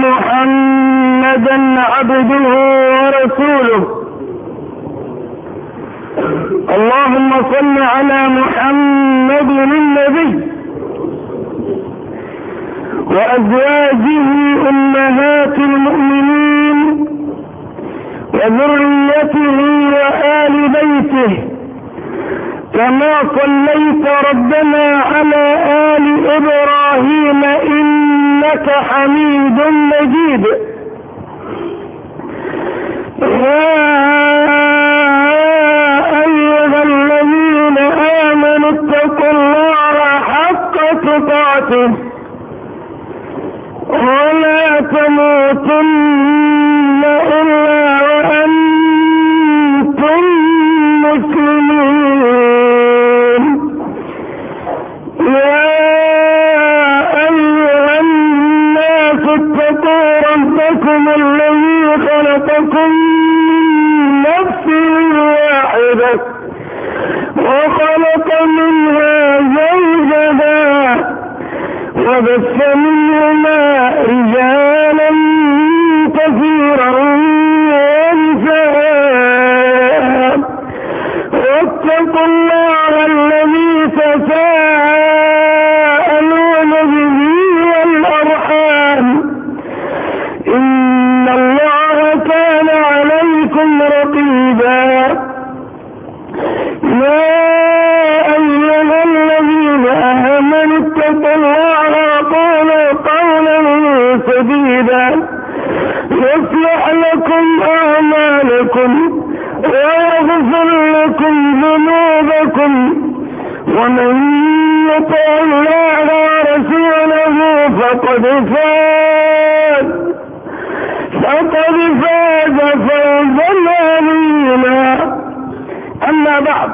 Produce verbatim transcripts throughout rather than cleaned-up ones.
محمدا عبده ورسوله. اللهم صل على محمد النبي وأزواجه أمهات المؤمنين وذريته وآل بيته، كما صليت ربنا على آل إبراهيم إنك حميد مجيد. يا أيها الذين آمنوا اتقوا الله حق تقاته ولا تموتن إلا وأنتم مسلمون. يا أيها الناس اتقوا ربكم الذي خلقكم من نفس واحدة وخلق منها زوجها وبث منهما رجالا كثيرا ونساء، واتقوا الله الذي تساءلون به والأرحام إن الله كان عليكم رقيبا. يا أيها الذين آمنوا اتقوا الله وقولوا قولا سديدا يصلح لكم أعمالكم ويغفر لكم ذنوبكم، ومن يطع الله ورسوله فقد فاز فقد فاز فوزا عظيما. أما بعد،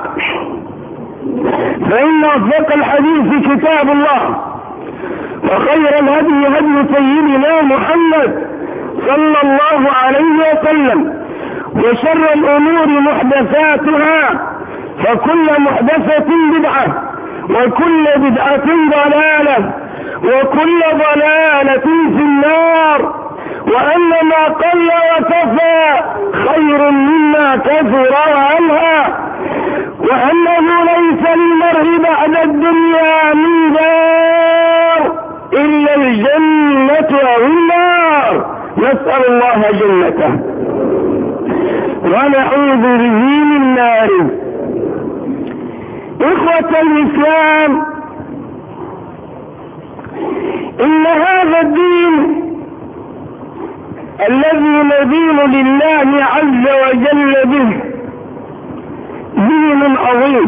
فإن أصدق الحديث كتاب الله، وخير الهدي هدي سيدنا محمد صلى الله عليه وسلم، وشر الأمور محدثاتها، فكل محدثة بدعة وكل بدعة ضلالة وكل ضلالة في النار، وأن ما قل وكفى خير مما كثر وألهى، وأنه ليس للمرء بعد الدنيا من دار إلا الجنة أو النار، نسأل الله جنته ونعوذ به من ناره. إخوة الإسلام، إن هذا الدين الذي ندين لله عز وجل به دين عظيم،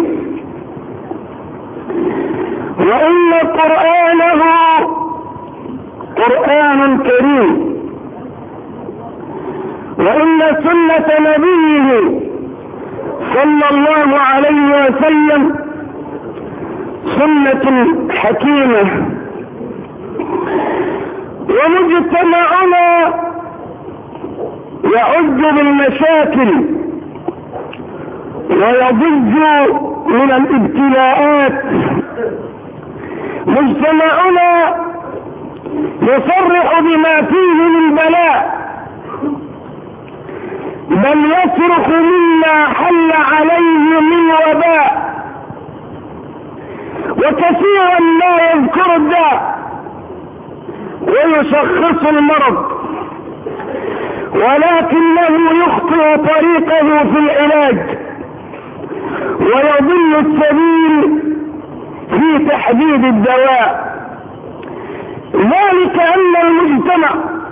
وإن قرآنه قرآن كريم، وإن سنة نبيه صلى الله عليه وسلم سنة حكيمة. ومجتمعنا يعج بالمشاكل ويضج من الابتلاءات، مجتمعنا يصرح بما فيه من بلاء، بل يصرخ مما حل عليه من وباء، وكثيرا ما يذكر الداء ويشخص المرض، ولكنه يخطئ طريقه في العلاج ويضل السبيل في تحديد الدواء. ذلك أن المجتمع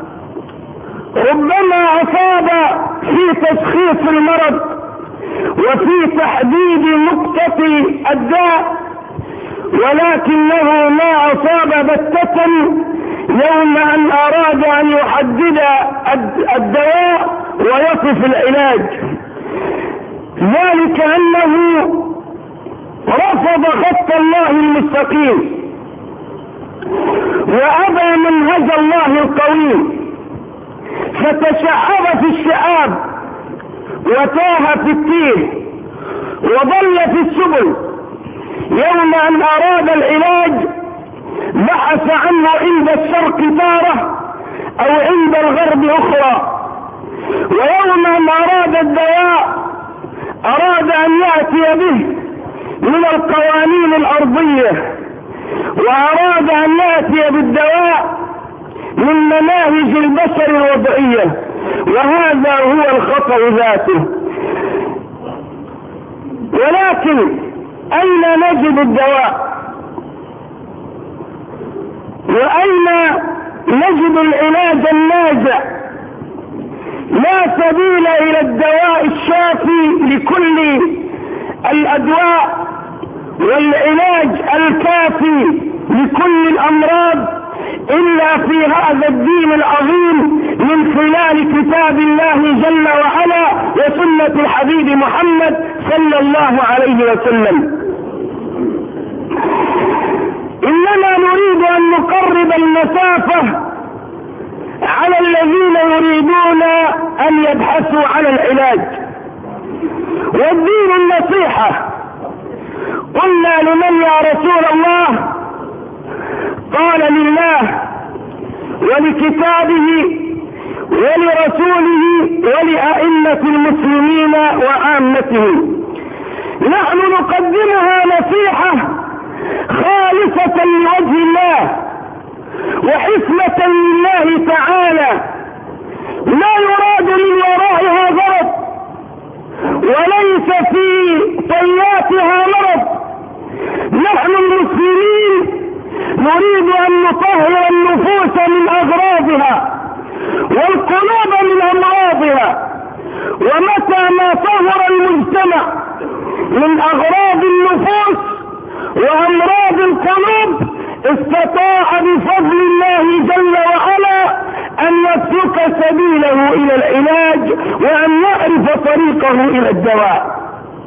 ربما أصاب في تشخيص المرض وفي تحديد نقطة الداء، ولكنه ما أصاب بتة يوم أن أراد أن يحدد الدواء ويصف العلاج. ذلك أنه رفض خط الله المستقيم وأبى منهج الله القويم، فتشعب في الشعاب وتاه في التيه وضل في السبل. يوم أن أراد العلاج بحث عنه عند الشرق تارة، او عند الغرب اخرى. ويوم ان اراد الدواء اراد ان يأتي به من القوانين الارضية، واراد ان يأتي بالدواء من مناهج البشر الوضعية، وهذا هو الخطأ ذاته. ولكن اين نجد الدواء؟ واين نجد العلاج الناجع؟ لا سبيل الى الدواء الشافي لكل الادواء والعلاج الكافي لكل الامراض الا في هذا الدين العظيم من خلال كتاب الله جل وعلا وسنة الحبيب محمد صلى الله عليه وسلم. اننا نريد ان نقرب المسافة على الذين يريدون ان يبحثوا على العلاج، والدين النصيحة. قلنا لمن يا رسول الله؟ قال لله ولكتابه ولرسوله ولأئمة المسلمين وعامتهم. نحن نقدمها نصيحة خالصة لوجه الله وحكمة لله تعالى، لا يراد من ورائها غرض وليس في طياتها مرض. نحن المسلمين نريد ان نطهر النفوس من اغراضها والقلوب من امراضها، ومتى ما طهر المجتمع من اغراض النفوس وامراض القلوب استطاع بفضل الله جل وعلا ان يسلك سبيله الى العلاج وان يعرف طريقه الى الدواء.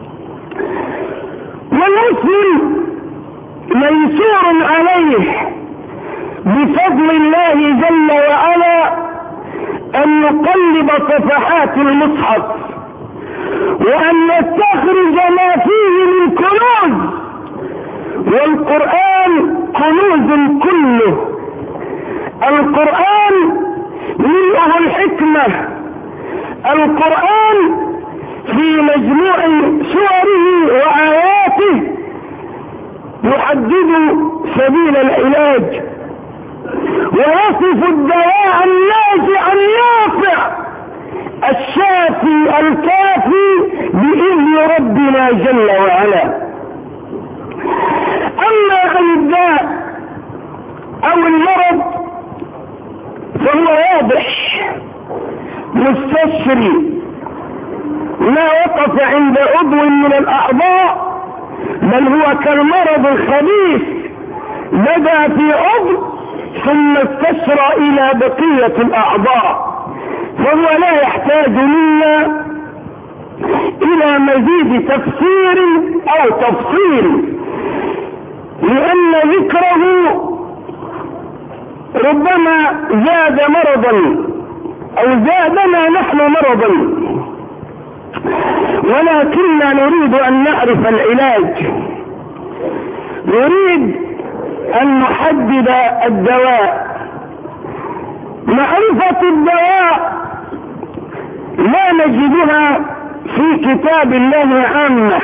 والمسلم ميسور عليه بفضل الله جل وعلا ان يقلب صفحات المصحف وان يستخرج ما فيه من كنوز، والقرآن كنوز كله. القرآن ملئه الحكمة، القرآن في مجموع سوره وآياته يحدد سبيل العلاج ويصف الدواء الناجع النافع الشافي الكافي بإذن ربنا جل وعلا. اما عن الداء او المرض فهو واضح مستشري، ما وقف عند عضو من الاعضاء، بل هو كالمرض الخبيث بدا في عضو ثم استشرى الى بقية الاعضاء، فهو لا يحتاج منا الى مزيد تفسير او تفصيل، لأن ذكره ربما زاد مرضا أو زادنا نحن مرضا، ولكننا نريد أن نعرف العلاج، نريد أن نحدد الدواء. معرفة الدواء لا نجدها في كتاب الله عامة،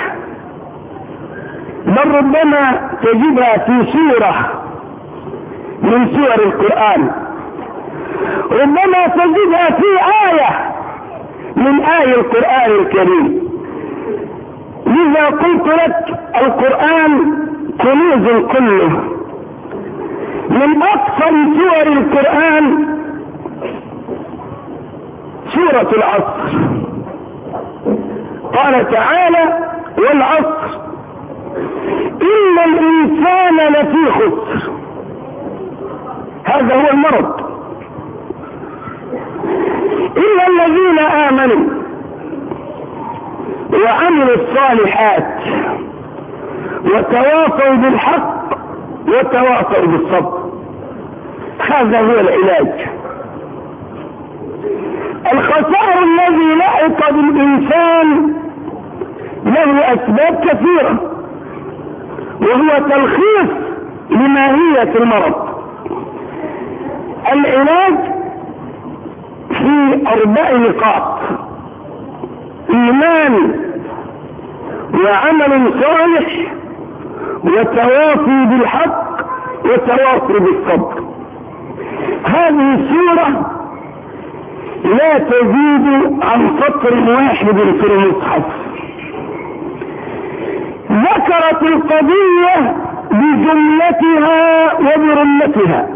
بل ربما تجدها في سورة من سور القرآن، ربما تجدها في آية من آي القرآن الكريم. لذا قلت لك القرآن كنوز كله. من أكثر سور القرآن سورة العصر، قال تعالى والعصر إن الإنسان لفي خسر. هذا هو المرض. إلا الذين آمنوا وعملوا الصالحات وتواصوا بالحق وتواصوا بالصبر، هذا هو العلاج. الخسار الذي لحق بالإنسان له أسباب كثيرة، وهو تلخيص لماهية المرض. العلاج في أربع نقاط: إيمان وعمل صالح وتواصي بالحق وتواصي بالصبر. هذه السورة لا تزيد عن سطر واحد في المصحف. ذكرت القضية بجملتها وبرمتها،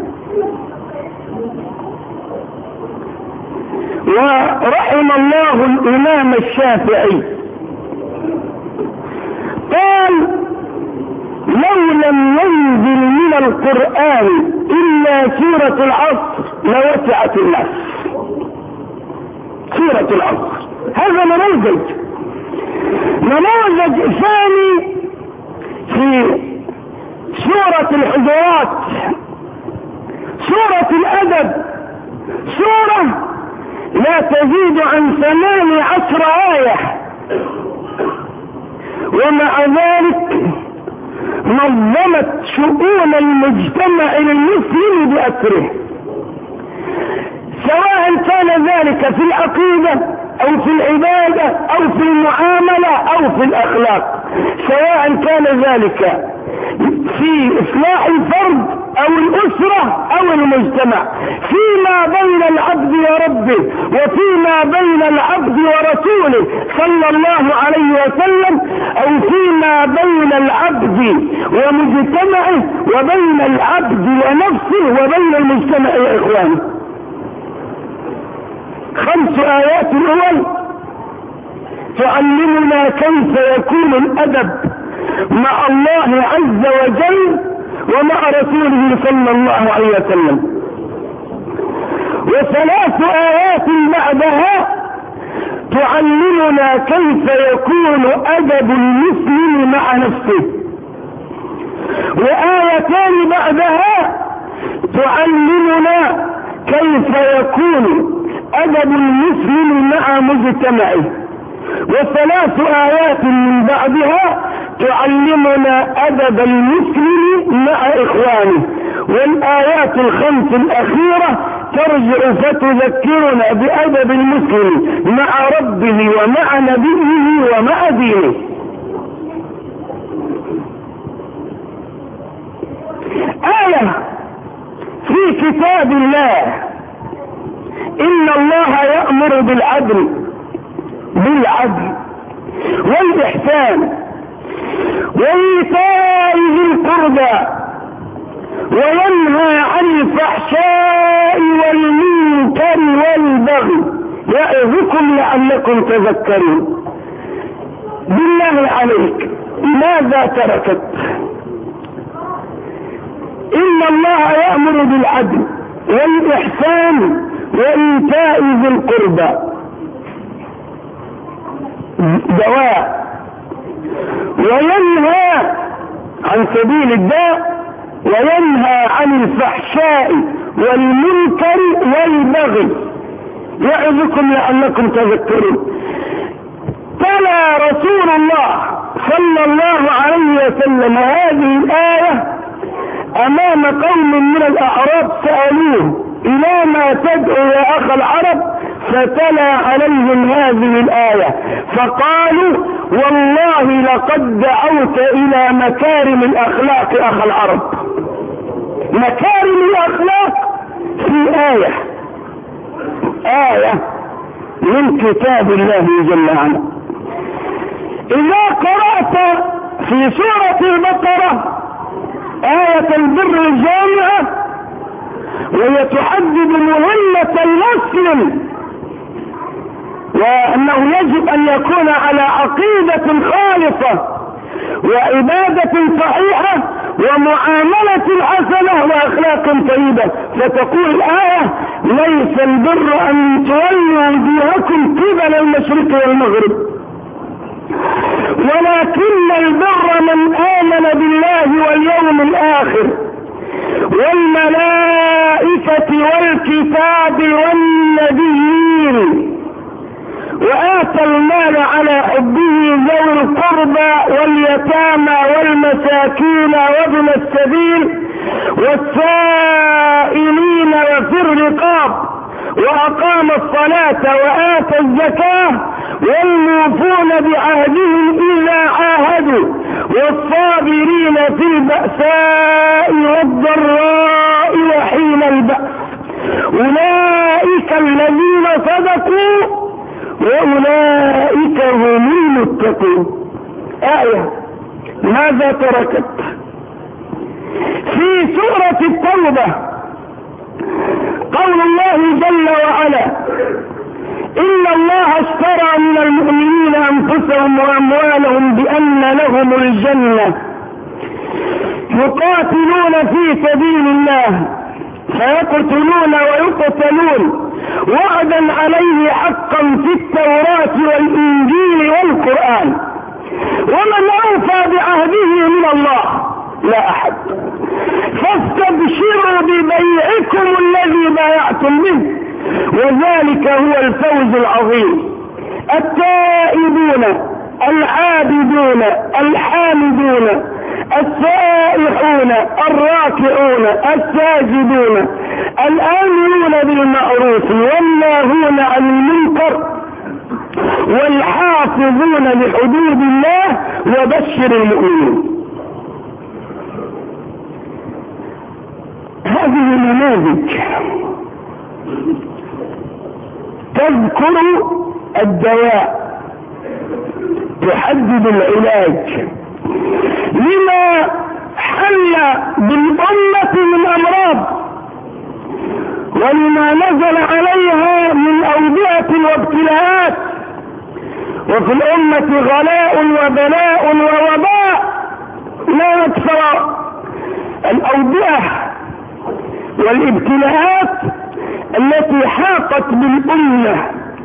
ورحم الله الإمام الشافعي قال: لو لم ينزل من القرآن إلا سورة العصر لوسعت الناس. سورة العصر هذا نموذج نموذج ثاني في سورة الحجرات، سورة الأدب، سورة لا تزيد عن ثمان عشر آية، ومع ذلك نظمت شؤون المجتمع المسلم بأسره، سواء كان ذلك في العقيدة أو في العبادة أو في المعاملة أو في الأخلاق، سواء كان ذلك في إصلاح الفرد أو الأسرة أو المجتمع، فيما بين العبد وربه وفيما بين العبد ورسوله صلى الله عليه وسلم، أو فيما بين العبد ومجتمعه وبين العبد ونفسه وبين المجتمع يا إخواني. خمس آيات الأول تعلمنا كيف يكون الأدب مع الله عز وجل ومع رسوله صلى الله عليه وسلم، وثلاث آيات بعدها تعلمنا كيف يكون أدب المسلم مع نفسه، وآيتان بعدها تعلمنا كيف يكون أدب المسلم مع مجتمعه، وثلاث آيات من بعدها تعلمنا أدب المسلم مع إخوانه، والآيات الخمس الأخيرة ترجع فتذكرنا بأدب المسلم مع ربه ومع نبيه ومع دينه. آية في كتاب الله: إن الله يأمر بالعدل بالعدل والإحسان وإيتاء ذي القربى وينهى عن الفحشاء والمنكر والبغي يعظكم لعلكم تذكرون. بالله عليك ماذا تركت؟ إن الله يأمر بالعدل والإحسان وإيتاء ذي القربى، دواء، وينهى عن سبيل الداء، وينهى عن الفحشاء والمنكر والبغي يعظكم لعلكم تذكرون. تلا رسول الله صلى الله عليه وسلم هذه الآية أمام قوم من الأعراب سألوه: إلى ما تدعو يا أخ العرب؟ فتلا عليهم هذه الآية فقالوا: والله لقد دعوت إلى مكارم الأخلاق أخ العرب. مكارم الأخلاق في آية آية من كتاب الله جل وعلا. إذا قرأت في سورة البقرة آية البر الجامعة وهي تحدد مهمة المسلم وأنه يجب أن يكون على عقيدة خالصة وعبادة صحيحة ومعاملة حسنة وأخلاق طيبة، فتقول الآية: ليس البر أن تولوا وجوهكم قبل المشرق والمغرب، ولكن البر من آمن بالله واليوم الآخر والملائكة والكتاب والنبيين وآتى المال على حبه ذوي القربى واليتامى والمساكين وابن السبيل والسائلين وفي الرقاب وأقام الصلاة وآتى الزكاة والموفون بعهدهم إذا عاهدوا والصابرين في البأساء والضراء وحين البأس أولئك الذين صدقوا وأولئك هم المتقون. آية ماذا تركت في سورة التوبة؟ قول الله جل وعلا إن الله اشترى من المؤمنين أنفسهم وأموالهم بأن لهم الجنة يقاتلون في سبيل الله فيقتلون ويقتلون وعدا عليه حقا في التوراة والإنجيل والقرآن ومن أوفى بعهده من الله لا أحد. فاستبشروا ببيعكم الذي بايعتم به وذلك هو الفوز العظيم. التائبون العابدون الحامدون السائحون الراكعون الساجدون الآمرون بالمعروف والناهون عن المنكر والحافظون لحدود الله وبشر المؤمنين. هذه نماذج تذكر الدواء تحدد العلاج لما حل بالأمة من أمراض ولما نزل عليها من أوبئة وابتلاءات. وفي الأمة غلاء وبلاء ووباء لا يكثر الأوبئة والابتلاءات التي حاقت بالأمة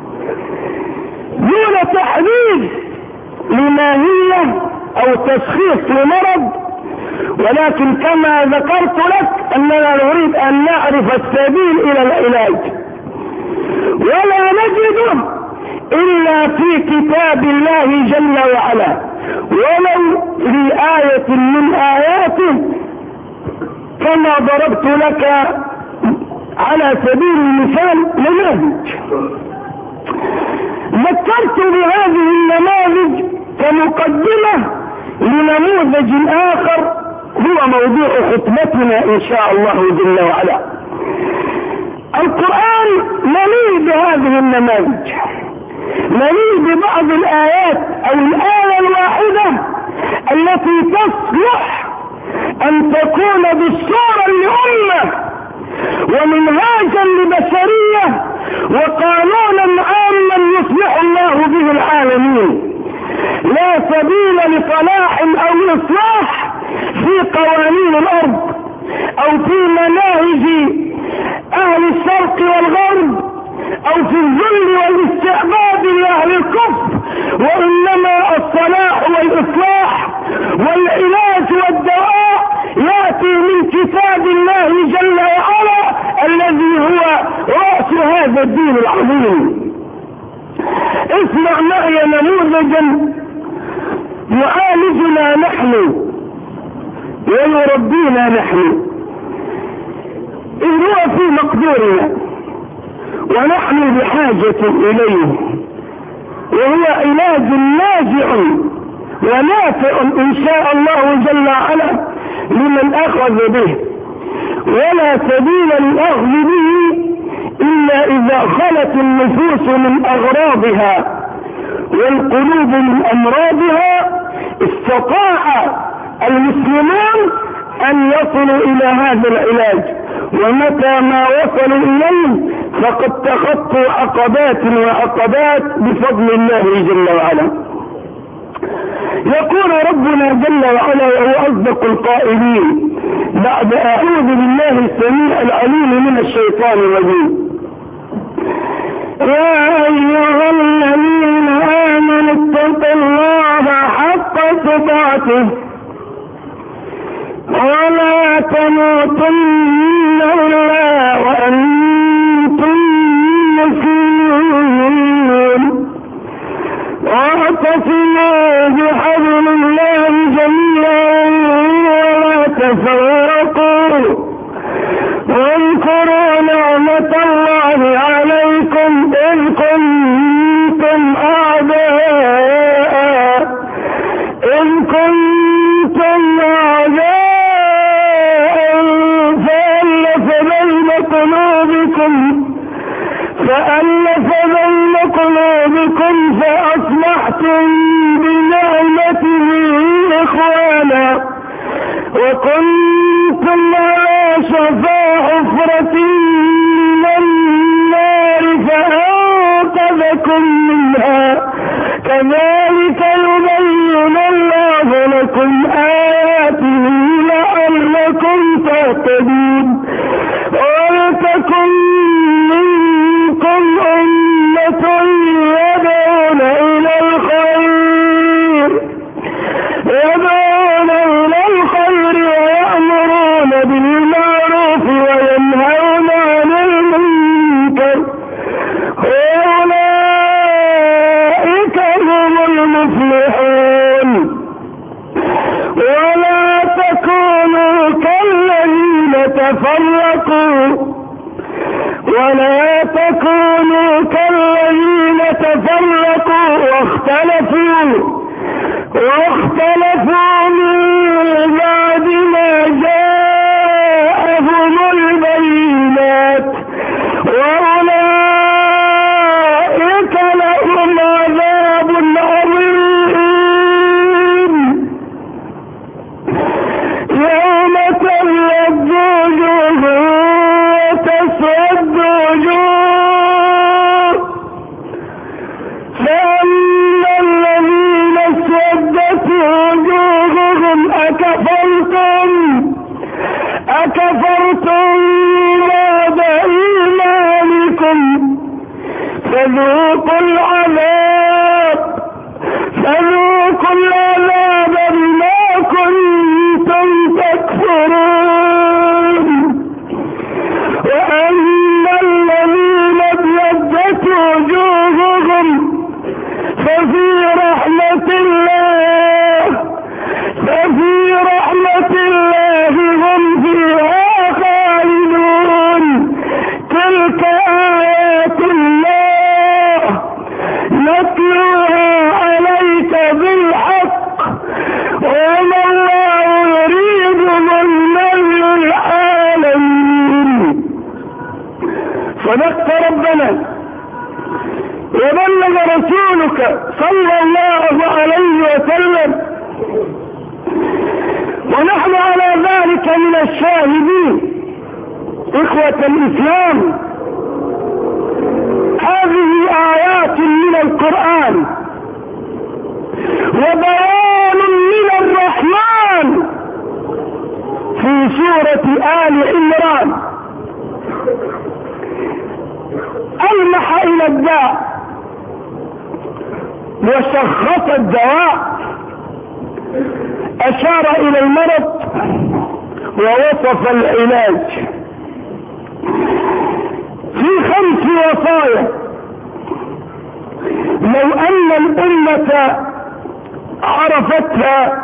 دون تحديد لماهية أو تشخيص لمرض، ولكن كما ذكرت لك أننا نريد أن نعرف السبيل إلى العلاج ولا نجده إلا في كتاب الله جل وعلا ولو في آية من آياته كما ضربت لك على سبيل المثال نماذج. ذكرت بهذه النماذج كمقدمة لنموذج آخر هو موضوع خطبتنا إن شاء الله جل وعلا. القرآن مليء بهذه النماذج، مليء ببعض الآيات أو الآية الواحدة التي تصلح أن تكون دستورا لأمة ومنهاجا لبشرية وقانونا عاما يصلح الله به العالمين. لا سبيل لصلاح أو إصلاح في قوانين الأرض أو في مناهج أهل الشرق والغرب أو في الذل والاستعباد لأهل الكفر، وإنما الصلاح والإصلاح والعلاج والدواء يأتي من كتاب الله جل وعلا الذي هو رأس هذا الدين العظيم. اسمع معي نموذجا يعالجنا نحن ويربينا نحن إذ هو في مقدورنا ونحن بحاجة إليه، وهو علاج ناجع ونافع إن شاء الله جل وعلا لمن أخذ به، ولا سبيل للأخذ به إلا إذا خلت النفوس من أغراضها والقلوب من أمراضها استطاع المسلمون أن يصلوا إلى هذا العلاج، ومتى ما وصلوا إليه فقد تخطوا عقبات وعقبات بفضل الله جل وعلا. يقول ربنا جل وعلا وهو أصدق القائلين بعد أعوذ بالله السميع العليم من الشيطان الرجيم: يا أيها الذين آمنوا اتقوا الله حق تقاته ولا تموتن إلا وأنتم مسلمون واعتصموا بحبل الله جميعا ولا تفرقوا واذكروا نعمة الله عليكم بينكم فألف بين قلوبكم فأصبحتم بنعمته إخوانا وكنتم على شفا حفرة من النار فأنقذكم منها كذلك يبين الله لكم آياته لعلكم تهتدون ولتكن منكم أمة يدعون إلى الخير يدعون إلى الخير ويأمرون بالمعروف وينهون عن المنكر وأولئك هم المفلحون ولا تكونوا كالذين تفرقوا ولا تكونوا كالذين تفرقوا واختلفوا واختلفوا من بعد ما جاءهم البينات وأولئك لهم عذاب عظيم يوم تبيض وجوه وتسود وجوه فأما الذين اسودت وجوههم أكفرتم أكفرتم بعد إيمانكم فذوقوا العذاب فذوقوا العذاب بما كنتم تكفرون وأما الذين ابيضت وجوههم ففي رحمة الله ففي رحمة الله هم فيها خالدون تلك آيات الله نتلوها عليك بالحق وما الله يريد ظلما للعالمين. صدقت ربنا وبلغ رسولك صلى الله عليه وسلم ونحن على ذلك من الشاهدين. إخوة الإسلام هذه آيات من القرآن وبيان من الرحمن في سورة آل عمران ألمح إلى الداء وشخص الدواء أشار إلى المرض ووصف العلاج في خمس وصايا لو أن الأمة عرفتها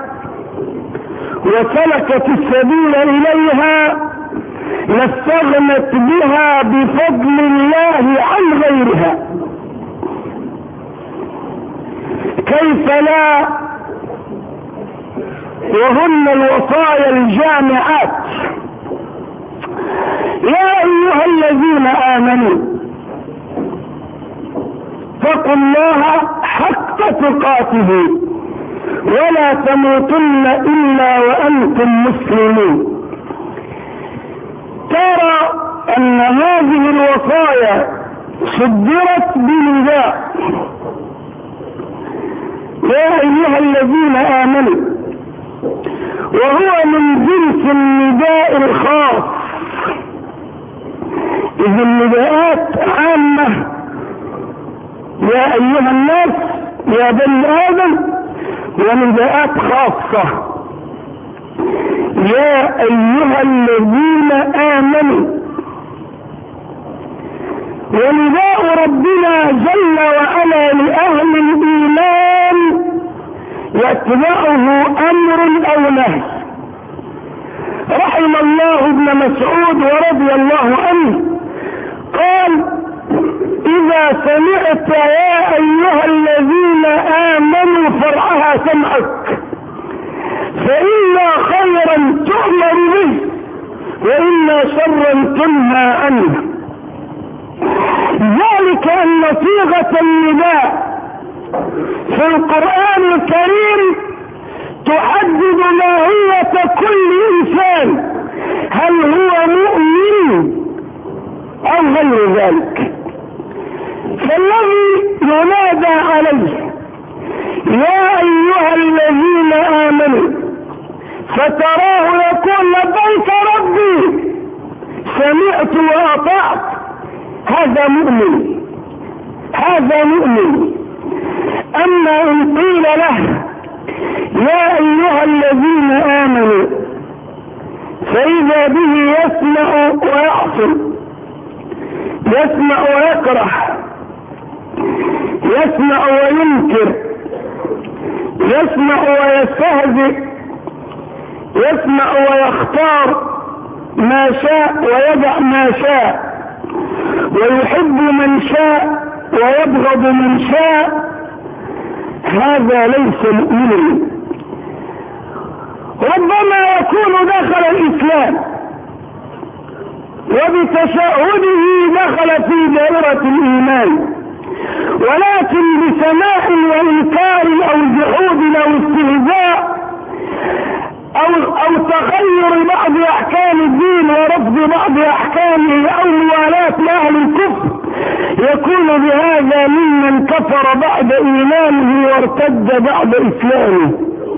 وسلكت السبيل إليها لاستغنت بها بفضل الله عن غيرها. كيف لا وهن الوصايا الجامعات. يا أيها الذين آمنوا اتقوا الله حق تقاته ولا تموتن إلا وأنتم مسلمون. ترى أن هذه الوصايا صدرت بنداء يا أيها الذين آمنوا وهو من جنس النداء الخاص. إذ النداءات عامة يا أيها الناس يا بني آدم ونداءات خاصة يا أيها الذين آمنوا. ونداء ربنا جل وعلا لأهل الإيمان يتبعه أمر أو نهي. رحم الله ابن مسعود ورضي الله عنه قال إذا سمعت يا أيها الذين آمنوا فرعها سمعك فإلا خيرا تؤمر به وإلا شرا تنهى عنه. وكأن صيغة النداء في القرآن الكريم تحدد ماهية كل إنسان، هل هو مؤمن أو غير ذلك. فالذي ينادى عليه يا أيها الذين آمنوا فتراه يقول لبيك ربي سمعت وأطعت، هذا مؤمن، هذا مؤمن. أما إن قيل له يا أيها الذين آمنوا فإذا به يسمع ويعصي، يسمع ويكره، يسمع وينكر، يسمع ويستهزئ، يسمع ويختار ما شاء ويدع ما شاء، ويحب من شاء ويبغض من شاء، هذا ليس مؤمنا. ربما يكون دخل الإسلام وبتشهده دخل في دائرة الإيمان، ولكن بسماع وإنكار أو جحود أو استهزاء أو, أو تغير بعض أحكام الدين ورفض بعض أحكامه أو موالاة لأهل الكفر، يكون بهذا ممن كفر بعد إيمانه وارتد بعد إسلامه.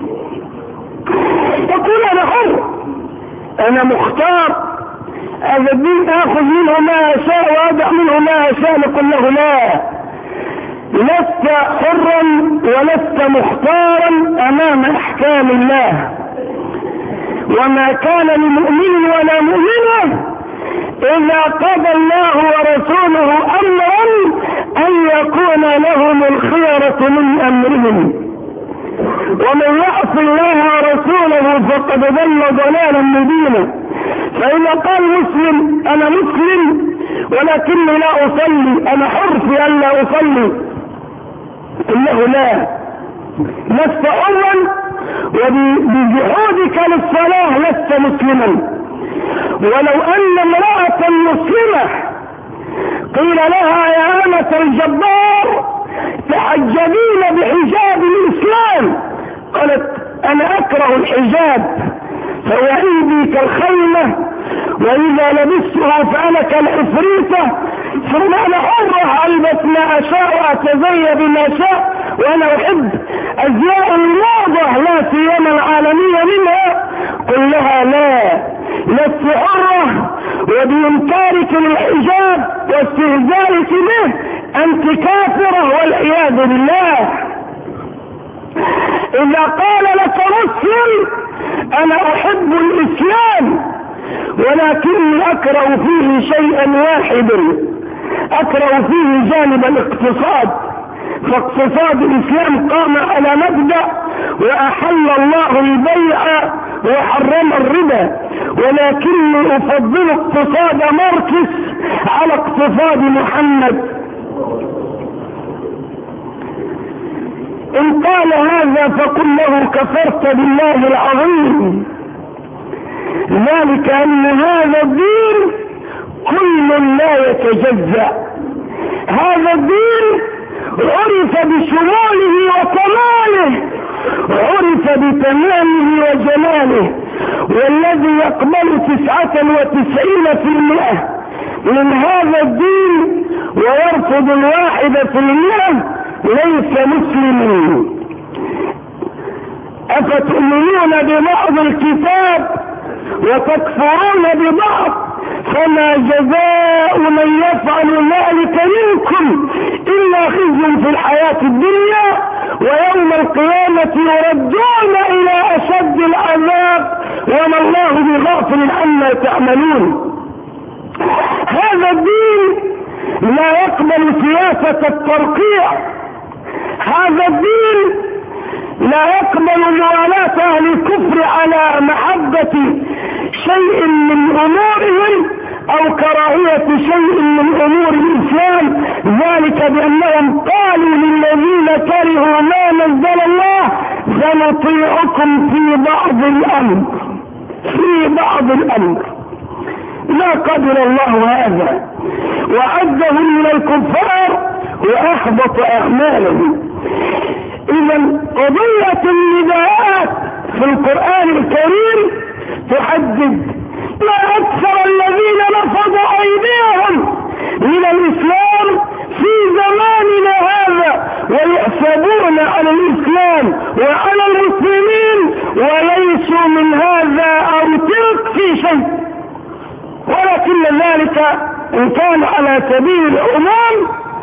يقول أنا حر، أنا مختار، هذا الدين آخذ منه ما أشاء وأدع منه ما أشاء. نقول له لا، لست حرا ولست مختارا أمام أحكام الله. وما كان لمؤمن ولا مؤمنة إذا قضى الله ورسوله أمرا أن يكون لهم الخيرة من أمرهم، ومن يعص الله ورسوله فقد ضل ضلالا مبينا. فإذا قال مسلم أنا مسلم ولكني لا أصلي، أنا حر في أن لا أصلي، إنه لا، لست حرا، وبجحودك للصلاة لست مسلما. ولو أن امرأة مسلمة قيل لها يا أمة الجبار تحجبين بحجاب الإسلام، قالت أنا أكره الحجاب فهو عندي كالخيمة وإذا لبسته فأنا كالعفريتة، ثم أنا حرة ألبس ما أشاء وأتزي بما شاء، وأنا أحب أزياء الموضة لا سيما العالمية منها. قل لها لا، لست حرة، وبإنكارك للحجاب واستهزائك به أنت كافرة والعياذ بالله. إذا قال لك مسلم أنا أحب الإسلام ولكني أكره فيه شيئا واحدا، أكره فيه جانب الاقتصاد، فاقتصاد الإسلام قام على مبدأ وأحل الله البيع وحرم الربا، ولكني أفضل اقتصاد ماركس على اقتصاد محمد. إن قال هذا فقل له كفرت بالله العظيم، ذلك أن هذا الدين كل لا يتجزأ، هذا الدين عرف بشموله وكماله، عرف بتمامه وجماله، والذي يقبل تسعة وتسعين في المئة من هذا الدين ويرفض الواحد في المئة ليس مسلمين. أفتؤمنون ببعض الكتاب وتكفرون ببعض، فما جزاء من يفعل ذلك منكم إلا خزي في الحياة الدنيا ويوم القيامة يردون إلى أشد العذاب وما الله بغافل عما تعملون. هذا الدين لا يقبل سياسة الترقيع، هذا الدين لا يقبل موالاة أهل الكفر على محبة شيء من أمورهم أو كراهية شيء من أمور الإسلام، ذلك بأنهم قالوا للذين كرهوا ما نزل الله سنطيعكم في بعض الأمر، في بعض الأمر. لا قدر الله هذا، وعزهم من الكفار وأحبط أعمالهم. إذا قضية النداءات في القرآن الكريم تحدد ما أكثر الذين نفضوا أيديهم من الإسلام في زماننا هذا ويحسبون على الإسلام وعلى المسلمين وليسوا من هذا أو تلك في شيء، ولكن ذلك إن كان على سبيل العموم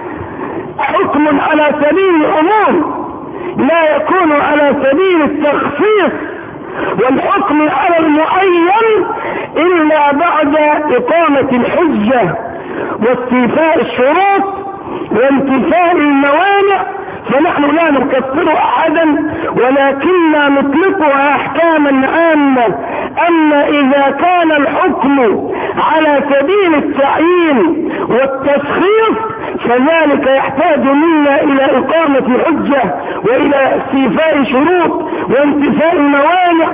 حكم على سبيل العموم لا يكون على سبيل التخصيص والحكم على المعين إلا بعد إقامة الحجة واستيفاء الشروط وانتفاء الموانع. فنحن لا نكفر أحدا ولكننا نطلقها أحكاما عامة. أما إذا كان الحكم على سبيل التعيين والتشخيص فذلك يحتاج منا إلى إقامة حجة وإلى استيفاء شروط وانتفاء الموانع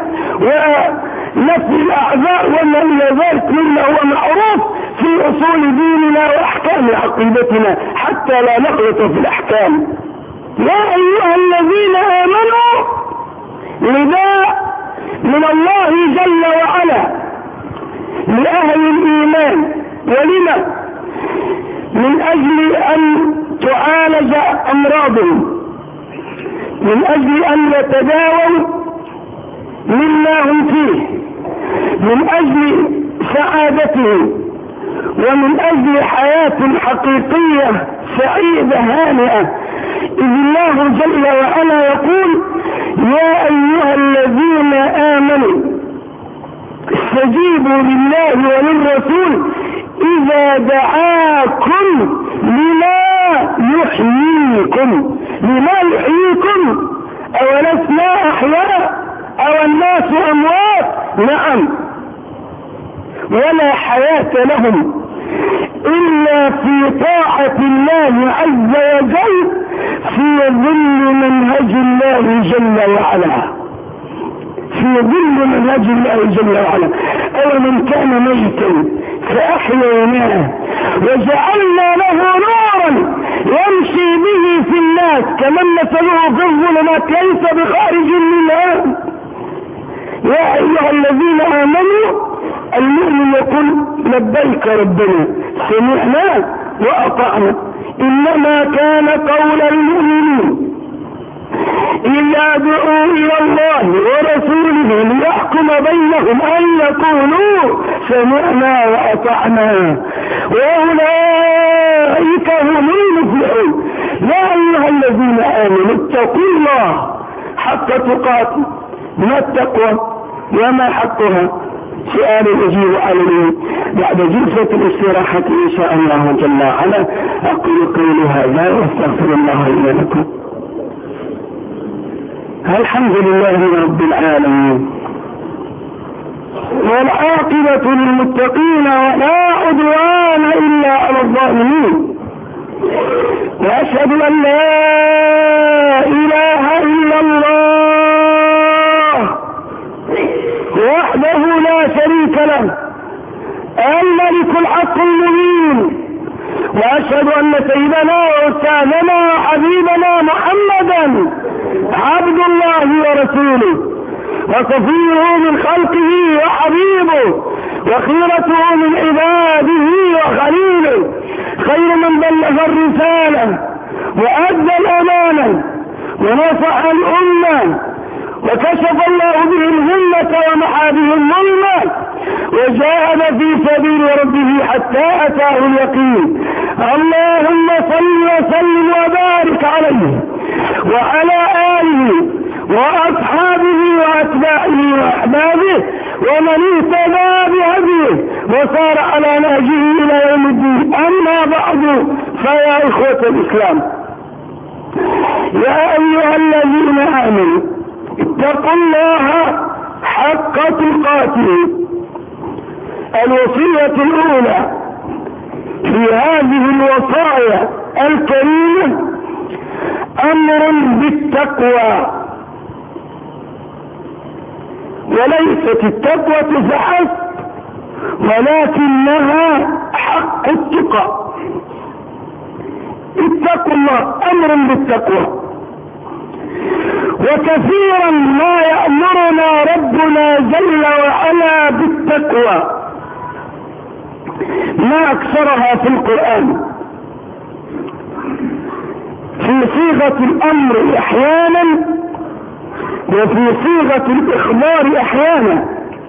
ونفي الأعذار وما إلى ذلك مما هو معروف في أصول ديننا وأحكام عقيدتنا حتى لا نخلط في الأحكام. يا أيها الذين آمنوا نداء من الله جل وعلا لأهل الإيمان. ولما؟ من أجل أن تعالج أمراضهم، من أجل أن يتداووا مما هم فيه، من أجل سعادتهم، ومن أجل حياة حقيقية سعيدة هانئة. إذ الله جل وعلا يقول يا أيها الذين آمنوا استجيبوا لله وللرسول إذا دعاكم لما يحييكم. لما يحييكم؟ أولسنا أحياء أو الناس أموات؟ نعم، ولا حياة لهم إلا في طاعة الله عز وجل في ظل منهج الله جل وعلا، في ظل منهج الله جل وعلا. أو من كان ميتا فأحييناه وجعلنا له نورا يمشي به في الناس كمن مثله في الظلمات ليس بخارج منها. يا أيها الذين آمنوا المؤمن يقول لبيك ربنا سمعنا وأطعنا. إنما كان قول المؤمنين إذا دعوا إلى الله ورسوله ليحكم بينهم أن يقولوا سمعنا وأطعنا وأولئك هم المفلحون. يا أيها الذين آمنوا اتقوا الله حق تقاته. ما التقوى وما حقها؟ سؤال أجيب عليه بعد جلسة الاستراحة إن شاء الله جل وعلا. أقول قولي هذا واستغفر الله لي ولكم. الحمد لله رب العالمين والعاقبة للمتقين ولا عدوان إلا على الظالمين. وأشهد أن لا إله إلا الله وحده لا شريك له الملك الحق المبين. وأشهد أن سيدنا وأستاذنا وحبيبنا محمدا عبد الله ورسوله وصفيه من خلقه وحبيبه وخيرته من عباده وخليله، خير من بلغ الرسالة وأدى الأمانة ونصح الأمة وكشف الله به الغمة ومحى به الظلمة وجاهد في سبيل ربه حتى أتاه اليقين. اللهم صل وسلم وبارك عليه وعلى آله وأصحابه وأتباعه وأحبابه ومن اهتدى بهديه وصار على نهجه إلى يوم الدين. أما بعد فيا إخوة الإسلام، يا أيها الذين آمنوا اتقوا الله حق تقاته. الوصية الأولى في هذه الوصايا الكريمة أمر بالتقوى، وليست التقوى فحسب ولكنها حق التقى. اتقوا الله، امر بالتقوى. وكثيرا ما يأمرنا ربنا جل وعلا بالتقوى، ما اكثرها في القرآن في صيغة الامر احيانا وفي صيغة الاخبار احيانا،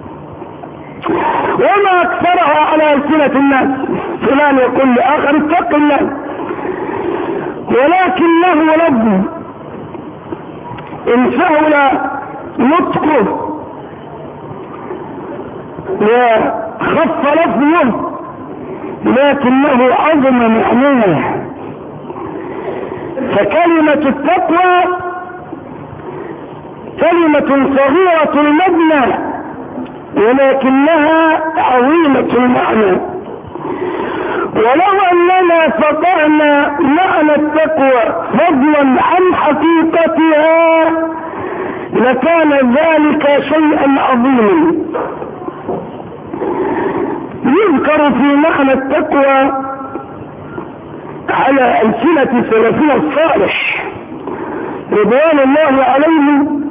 وما اكثرها على ألسنة الناس. فلان يقول لاخر اتق الله، ولكنه رب ان سهل نطقه وخف لفظه لكنه عظم معناه. فكلمة التقوى كلمة صغيرة المبنى ولكنها عظيمة المعنى. ولو أننا فقهنا معنى التقوى فضلا عن حقيقتها لكان ذلك شيئا عظيما. يذكر في معنى التقوى على ألسنة سلفنا الصالح رضوان الله عليهم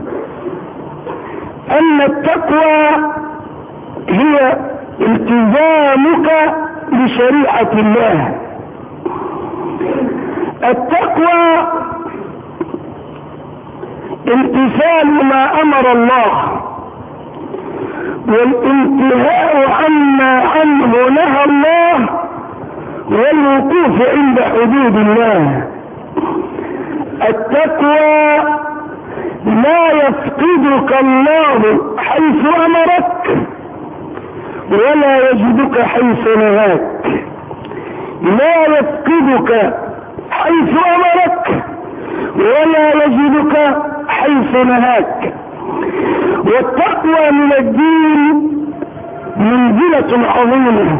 أن التقوى هي التزامك بشريعة الله. التقوى امتثال ما أمر الله والانتهاء عما عنه نهى الله والوقوف عند حدود الله. التقوى لا يفقدك الله حيث أمرك ولا يجدك حيث نهاك. لا يفقدك حيث أمرك ولا يجدك حيث نهاك. والتقوى من الدين منزلة عظيمة،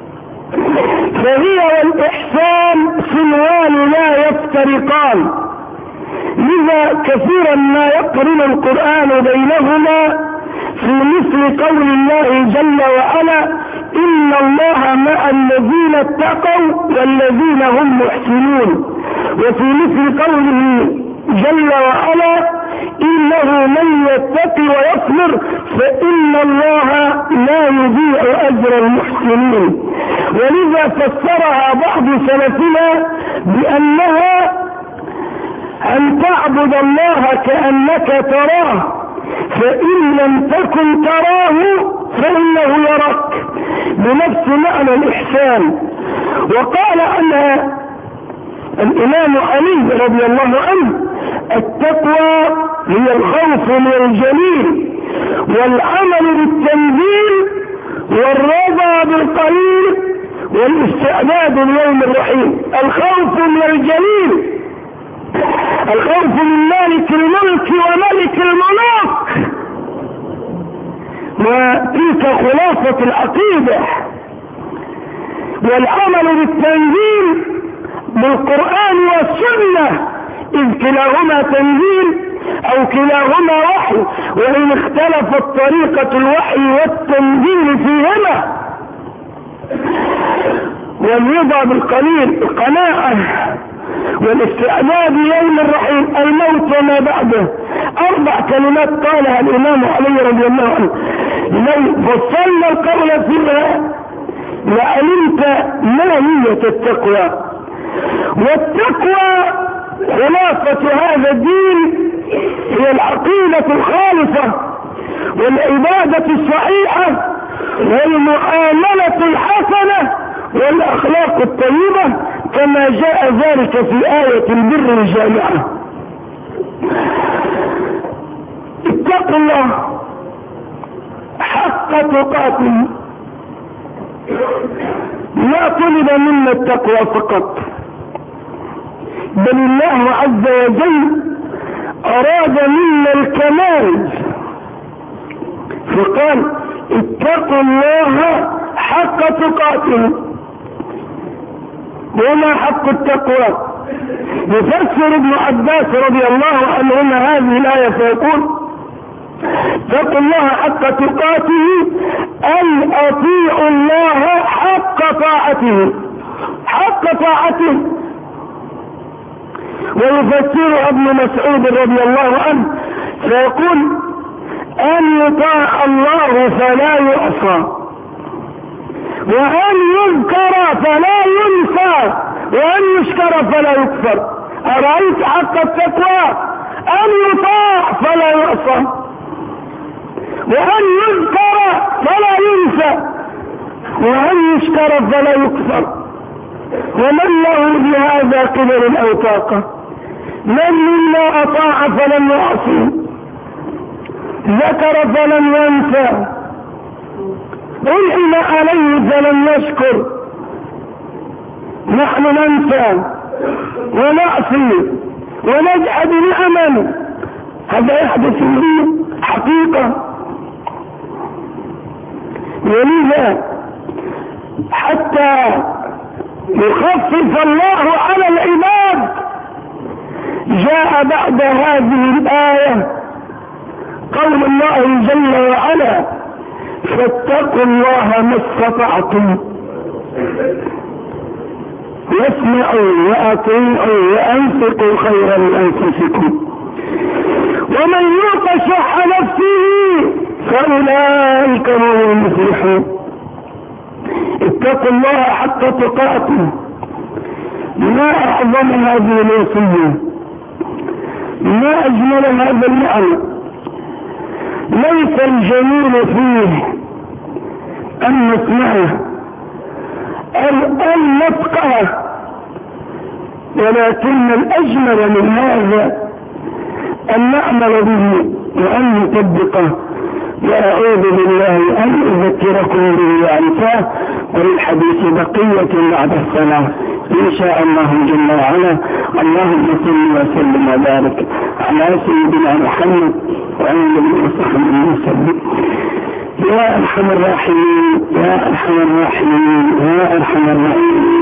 فهي والإحسان صنوان لا يفترقان. لذا كثيرا ما يقرن القرآن بينهما في مثل قول الله جل وعلا إن الله مع الذين اتقوا والذين هم محسنون، وفي مثل قوله جل وعلا إنه من يتقي ويصبر فإن الله لا يضيع أجر المحسنين. ولذا فسرها بعض سلفنا بأنها أن تعبد الله كأنك تراه فإن لم تكن تراه فإنه يراك، بنفس معنى الإحسان. وقال عنها الإمام علي رضي الله عنه التقوى هي الخوف من الجليل والعمل بالتنزيل والرضا بالقليل والاستعداد ليوم الرحيل. الخوف من الجليل، الخوف من مالك الملك وملك الملوك، وتلك خلاصة العقيدة. والعمل بالتنزيل بالقرآن والسنة إذ كلاهما تنزيل أو كلاهما وحي، وإن اختلفت طريقة الوحي والتنزيل فيهما. والرضا بالقليل القناعة والاستعداد يوم الرحيل الموت وما بعده. أربع كلمات قالها الإمام علي رضي الله عنه لو فصلنا القول فيها لعلمت ما هي التقوى. والتقوى خلاصة هذا الدين هي العقيدة الخالصة والعبادة الصحيحة والمعاملة الحسنة والأخلاق الطيبة كما جاء ذلك في آية البر الجامعة. اتقوا الله حق تقاته. لا طلب منا التقوى فقط، بل الله عز وجل أراد منا الكمال فقال اتقوا الله حق تقاته. وما حق التقوى؟ يفسر ابن عباس رضي الله عنهما هذه الآية فيقول اتقوا الله حق تقاته أي أطيعوا الله حق طاعته. حق طاعته ويفسر ابن مسعود رضي الله عنه فيقول أن يطاع الله فلا يعصى، وأن يذكر فلا ينسى، وأن يشكر فلا يكفر. أرأيت حق التقوى أن يطاع فلا يعصى، وأن يذكر فلا ينسى، وأن يشكر فلا يكفر. ومن له بهذا قدر أو طاقة؟ من منا أطاع فلم يعصي، ذكر فلم ينسى، أنعم عليه فلم يشكر. نحن ننسى ونعصي ونجحد نعما، هذا يحدث لي حقيقة. ولذا حتى يخفف الله على العباد جاء بعد هذه الآية قول الله جل وعلا فاتقوا الله ما استطعتم واسمعوا وأطيعوا وأنفقوا خيرا لأنفسكم ومن يوق شح نفسه فأولئك هم المفلحون. اتقوا الله حق تقاته. ما أعظم هذه الوصية، ما أجمل هذا المعنى. ليس الجميل فيه أن نسمعه أن نفقه، ولكن الأجمل من هذا أن نعمل به وأن نطبقه. وأعوذ بالله أن أذكركم به وأنساه، وللحديث بقية بعد الصلاة إن شاء الله جل وعلا. اللهم صل وسلم وبارك على سيدنا محمد وعلى آله وصحبه وسلم. يا أرحم الراحمين يا أرحم الراحمين يا أرحم الراحمين.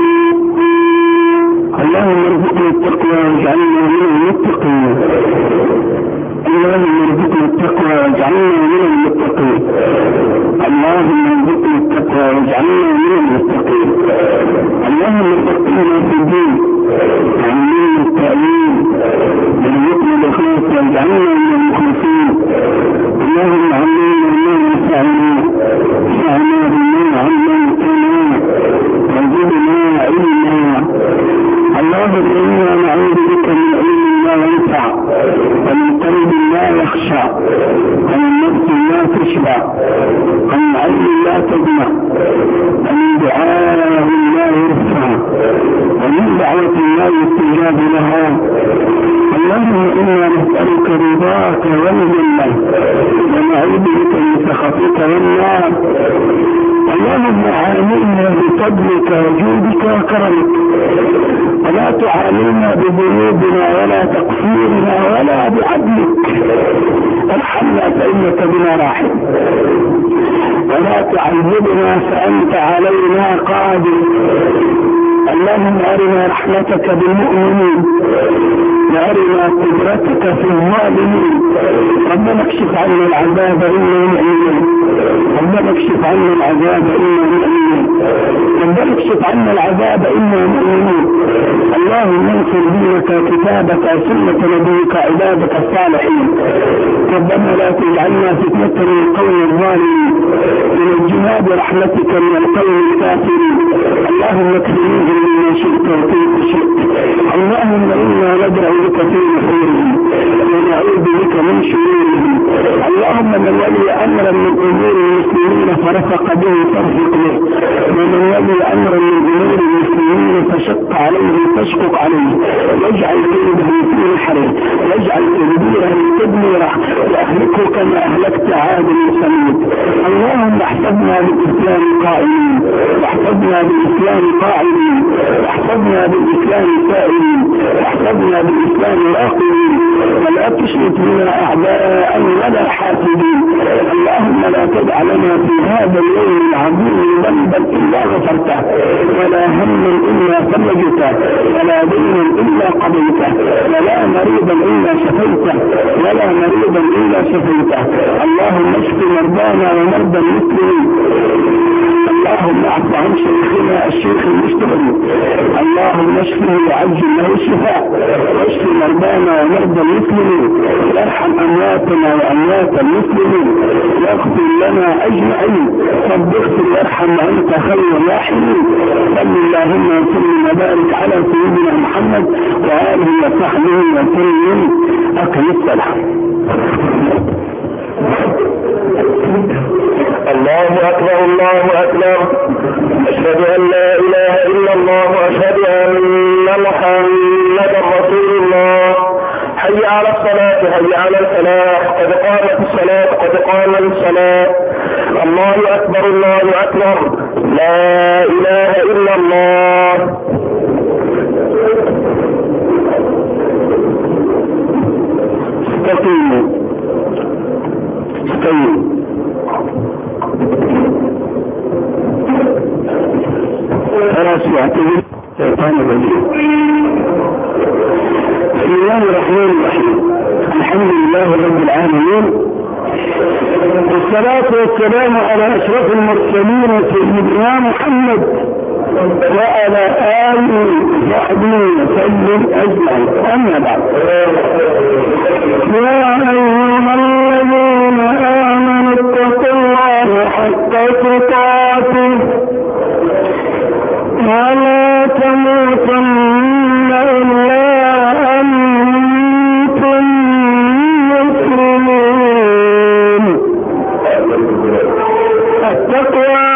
اللهم ارزقنا التقوى واجعلنا من المتقين. اللهم ارزقنا التقوى واجعلنا من المتقين. اللهم ارزقنا التقوى واجعلنا من المتقين. اللهم ارزقنا في الدين علمنا التأويل ورزقنا الإخلاص واجعلنا من المخلصين. اللهم علمنا ما ينفعنا وانفعنا بما علمتنا وزدنا علما. اللهم إنا نعوذ بك من علم لا ينفع ومن قلب لا يخشع ومن نفس لا تشبع ومن عين لا تجمع ومن دعاء لا يرفع ومن دعوة لا يستجاب لها. اللهم إنا نسألك رضاك والجنة ونعوذ بك من سخطك والنار. اللهم عاملنا بفضلك وجودك وكرمك، ولا تعاملنا بذنوبنا ولا تقصيرنا ولا بعدلك. ارحمنا فإنك بنا راحم، ولا تعذبنا فأنت علينا قادر. اللهم أرنا رحمتك بالمؤمنين وأرنا قدرتك في الظالمين. ربنا اكشف عنا العذاب إنا مؤمنين. ربنا اكشف عنا العذاب إنا مؤمنين. ربنا اكشف عنا العذاب إنا مؤمنين. اللهم انصر دينك كتابك سنة نبيك عبادك الصالحين. ربنا لا تجعلنا فتنة للقوم الظالمين، ونجنا برحمتك من القوم الكافرين. اللهم اكفنيهم مما شئت وكيف شئت. اللهم إنا ندعو بك في نحورهم ونعوذ بك من شرورهم. اللهم من ولي أمرا من أمور المسلمين فرفق به فارفق به، ومن ولي أمرا من أمور المسلمين فشق عليه فاشقق عليه، واجعل كيده في نحره، واجعل تدبيره تدميره، وأهلكه كما أهلكت عاد وثمود. اللهم احفظنا بالإسلام قائمين، واحفظنا بالإسلام قاعدين، واحفظنا بالإسلام سائلين، واحفظنا بالإسلام راقبين، ولا تشرك بنا أعداء ولا حاسدين. اللهم لا تدع لنا في هذا اليوم العظيم ذنبا إلا غفرته، ولا هما إلا فرجته، ولا دينا إلا قضيته، ولا مريضا إلا شفيته، ولا مريضا إلا شفيته. اللهم اشف مرضانا ومرضى المسلمين. اللهم اعف عن شيخنا الشيخ المستقبل، اللهم اشفه وعجل له الشفاء، واشف مرضانا ومرضى المسلمين، وارحم امواتنا واموات المسلمين، واغفر لنا اجمعين، رب اغفر وارحم وانت خير الراحمين. صل اللهم وسلم وبارك على سيدنا محمد واله وصحبه وسلم. اقم الصلاه. الله أكبر الله أكبر، أشهد أن لا إله إلا الله وأشهد أن محمدا رسول الله. حي على الصلاة حي على الفلاح، قد قامت الصلاة قد قامت الصلاة. الله أكبر الله أكبر، لا إله إلا الله. استقيموا استقيموا. خلاص يعتذر شيطان الرجيم. بسم الله الرحمن الرحيم، الحمد لله رب العالمين، والصلاة والسلام على أشرف المرسلين سيدنا محمد وعلى آله وصحبه وسلم أجمعين. أما بعد، يا أيها الذين آمنوا اتقوا الله حق تقاته ولا تموتن إلا أنتم مسلمون. التقوى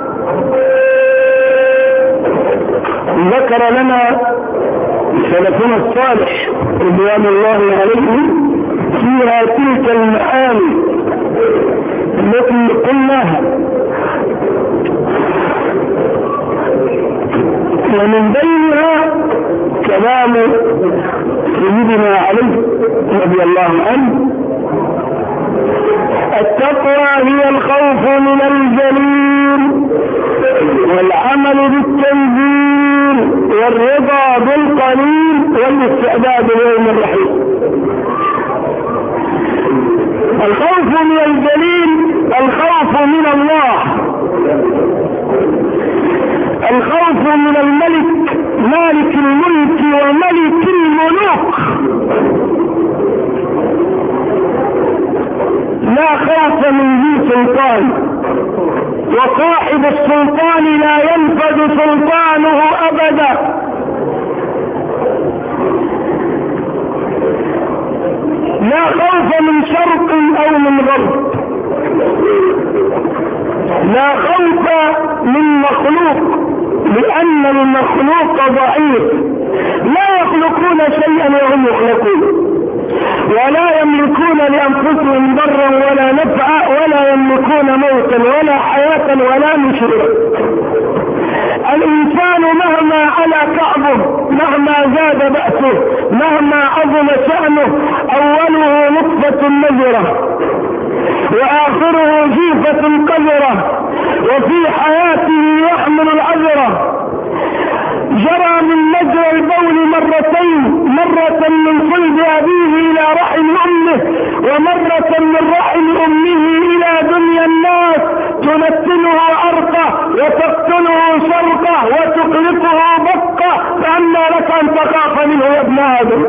ذكر لنا سلفنا الصالح رضوان الله عليهم فيها تلك المعاني التي قلناها، ومن بينها كلام سيدنا علي رضي الله عنه: التقوى هي الخوف من الجليل والعمل بالتنزيل والرضا بالقليل والاستعداد ليوم الرحيل. الخوف من الجليل الخوف من الله، الخوف من الملك مالك الملك وملك الملوك. لا خوف من ذي سلطان، وصاحب السلطان لا ينفذ سلطانه أبدا. لا خوف من شرق أو من غرب، لا خوف من مخلوق، لأن المخلوق ضعيف، لا يخلقون شيئا وهم يخلقون، ولا يملكون لأنفسهم ضرا ولا نفعا، ولا يملكون موتا ولا حياة ولا نشورا. الإنسان مهما على كعبه، مهما زاد بأسه، مهما عظم شأنه، أوله نطفة نزرة وآخره جيفة قذرة، وفي حياته يحمل العذرة. جرى من مجرى البول مرتين، مرة من صلب أبيه إلى رحم أمه، ومرة من رحم أمه إلى دنيا الناس، تنتنه عرقه وتقتله شرقه وتقلقه بقه، فأنى لك أن تخاف منه يا ابن آدم.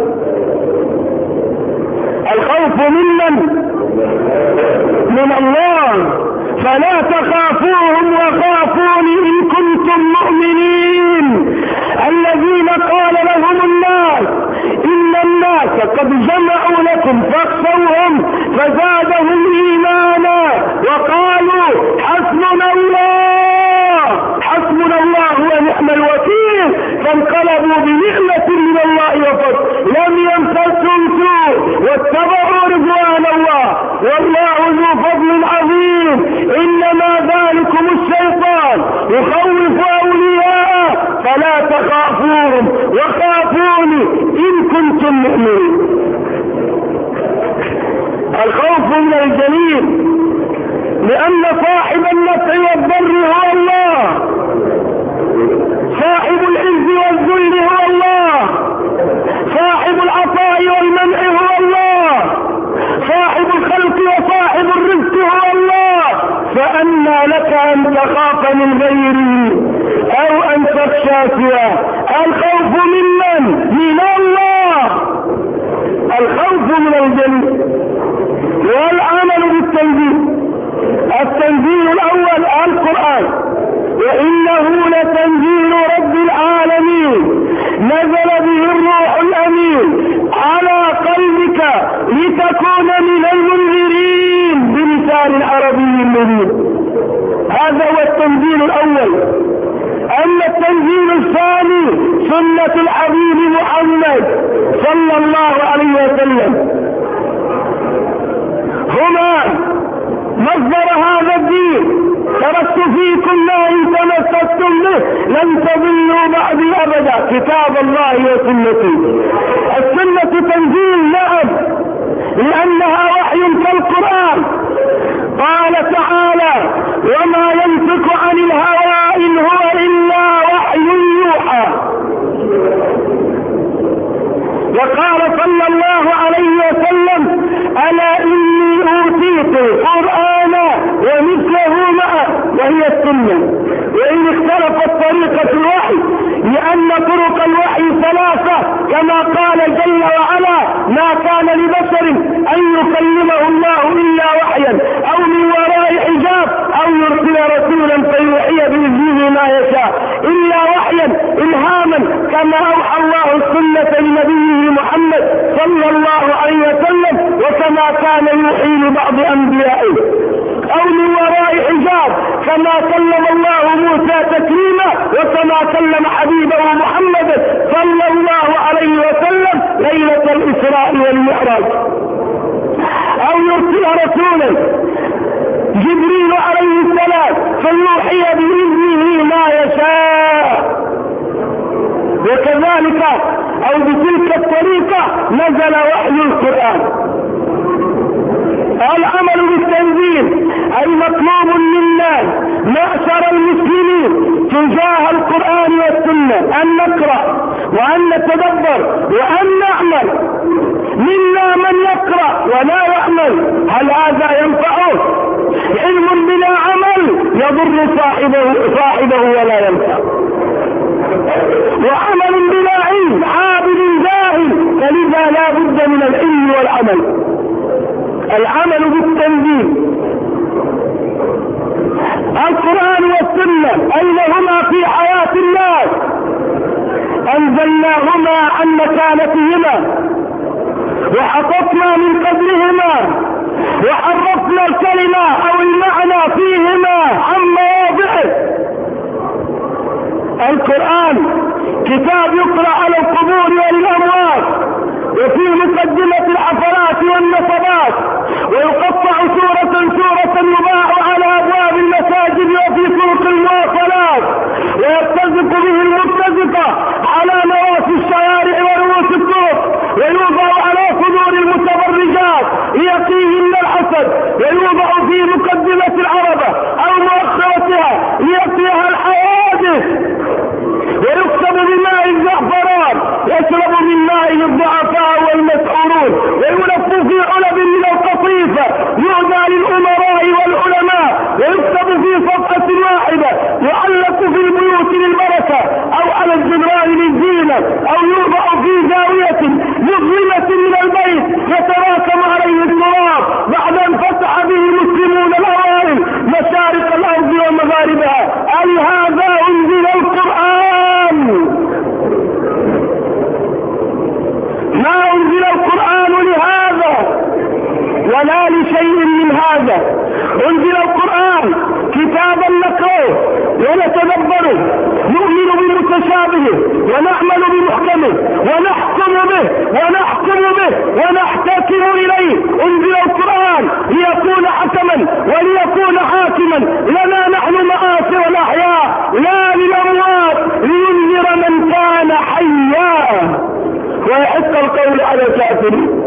الخوف ممن؟ من الله. فلا تخافوهم وخافوني إن كنتم مؤمنين. الذين قال لهم الناس إن الناس قد جمعوا لكم فاخشوهم فزادهم إيمانا وقالوا حسبنا الله حسبنا الله ونعم الوكيل، فانقلبوا بنعمة من الله وفضل لم يمسسهم سوء واتبعوا رضوان الله والله ذو فضل عظيم. إنما ذلكم الشيطان يخوف أولياءه فلا تخافوهم وخافوني إن كنتم مؤمنين. الخوف من الجليل، لأن صاحب النفع والضر هو الله، صاحب العز والذل هو الله، من غيره او ان تخشى سواه. الخوف ممن؟ من الله، الخوف من الجليل. والعمل بالتنزيل. التنزيل الاول القرآن، وانه لتنزيل رب العالمين نزل به الروح الامين على قلبك لتكون من المنذرين بلسان عربي مبين. هذا هو التنزيل الاول. اما التنزيل الثاني سنة الحبيب محمد صلى الله عليه وسلم، هما مصدر هذا الدين. تركت فيكم ما ان تمسكتم به لن تضلوا بعدي ابدا، كتاب الله وسنتي. السنة تنزيل نعم، لانها وحي كالقرآن. قال تعالى: وما ينطق عن الهوى ان هو الا وحي يوحى. وقال صلى الله عليه وسلم: الا اني اوتيت القرآن ومثله معه، وهي السنة. وان اختلفت طريقة الوحي، لان طرق الوحي ثلاثة، كما قال جل وعلا: ما كان لبشر ان يكلمه الله الا وحيا او من وراء حجاب او يرسل رسولا فيوحي باذنه ما يشاء، الا وحيا الهاما، كما اوحى الله السنة لنبيه محمد صلى الله عليه وسلم، وكما كان يوحي لبعض انبيائه، او من وراء حجاب، كما كلم الله موسى تكريما، وكما كلم حبيبه محمد صلى الله عليه وسلم ليلة الاسراء والمعراج، او يرسل رسولا جبريل عليه السلام فيوحي باذنه ما يشاء. وكذلك او بتلك الطريقة نزل وحي القرآن. العمل بالتنزيل اي مطلوب منا معشر المسلمين تجاه القرآن والسنة ان نقرأ وان نتدبر وان نعمل. منا من يقرأ ولا يعمل، هل هذا ينفعه؟ علم بلا عمل يضر صاحبه, صاحبه ولا ينفع، وعمل بلا علم عابد جاهل، فلذا لا بد من العلم والعمل. العمل بالتنزيل. القرآن والسنة أين هما في حياة الناس؟ أنزلناهما عن مكانتهما، وحططنا من قدرهما، وحرفنا الكلمة أو المعنى فيهما عن مواضعه. القرآن كتاب يقرأ على القبور وللأموات، وفي مقدمة الحفلات والنصبات، ويقطع سورة سورة يباع على أبواب المساجد وفي سوق المواصلات، ويبتزق به المبتزقة على نواصي الشوارع ورؤوس الطرق، ويوضع على صدور المتبرجات ليقيهن الحسد، ويوضع في مقدمة العربة أو مؤخرتها ليقيها الحوادث، ويكتب بماء الزعفران يشرب من مائه الضعفاء والمسعورون، ويلف في علب من القطيفة يهدى للأمراء والعلماء، ويكتب في صفحة واحدة يعلق في البيوت للبركة أو على الجدران للزينة، أو يوضع في زاوية مظلمة من البيت يتراكم عليه التراب بعد أن فتح به المسلمون الأوائل مشارق الأرض ومغاربها. أي هذا أنزل القرآن؟ ما أنزل القرآن لهذا ولا لشيء من هذا. أنزل القرآن كتابا نقرأه ونتدبره، نؤمن بمتشابهه ونعمل بمحكمه ونحكم به ونحكم به ونحتكم إليه. أنزل القرآن ليكون حكما وليكون حاكما لنا نحن معاشر الأحياء لا للأموات، لينذر من كان حيا ويحق القول على الكافرين.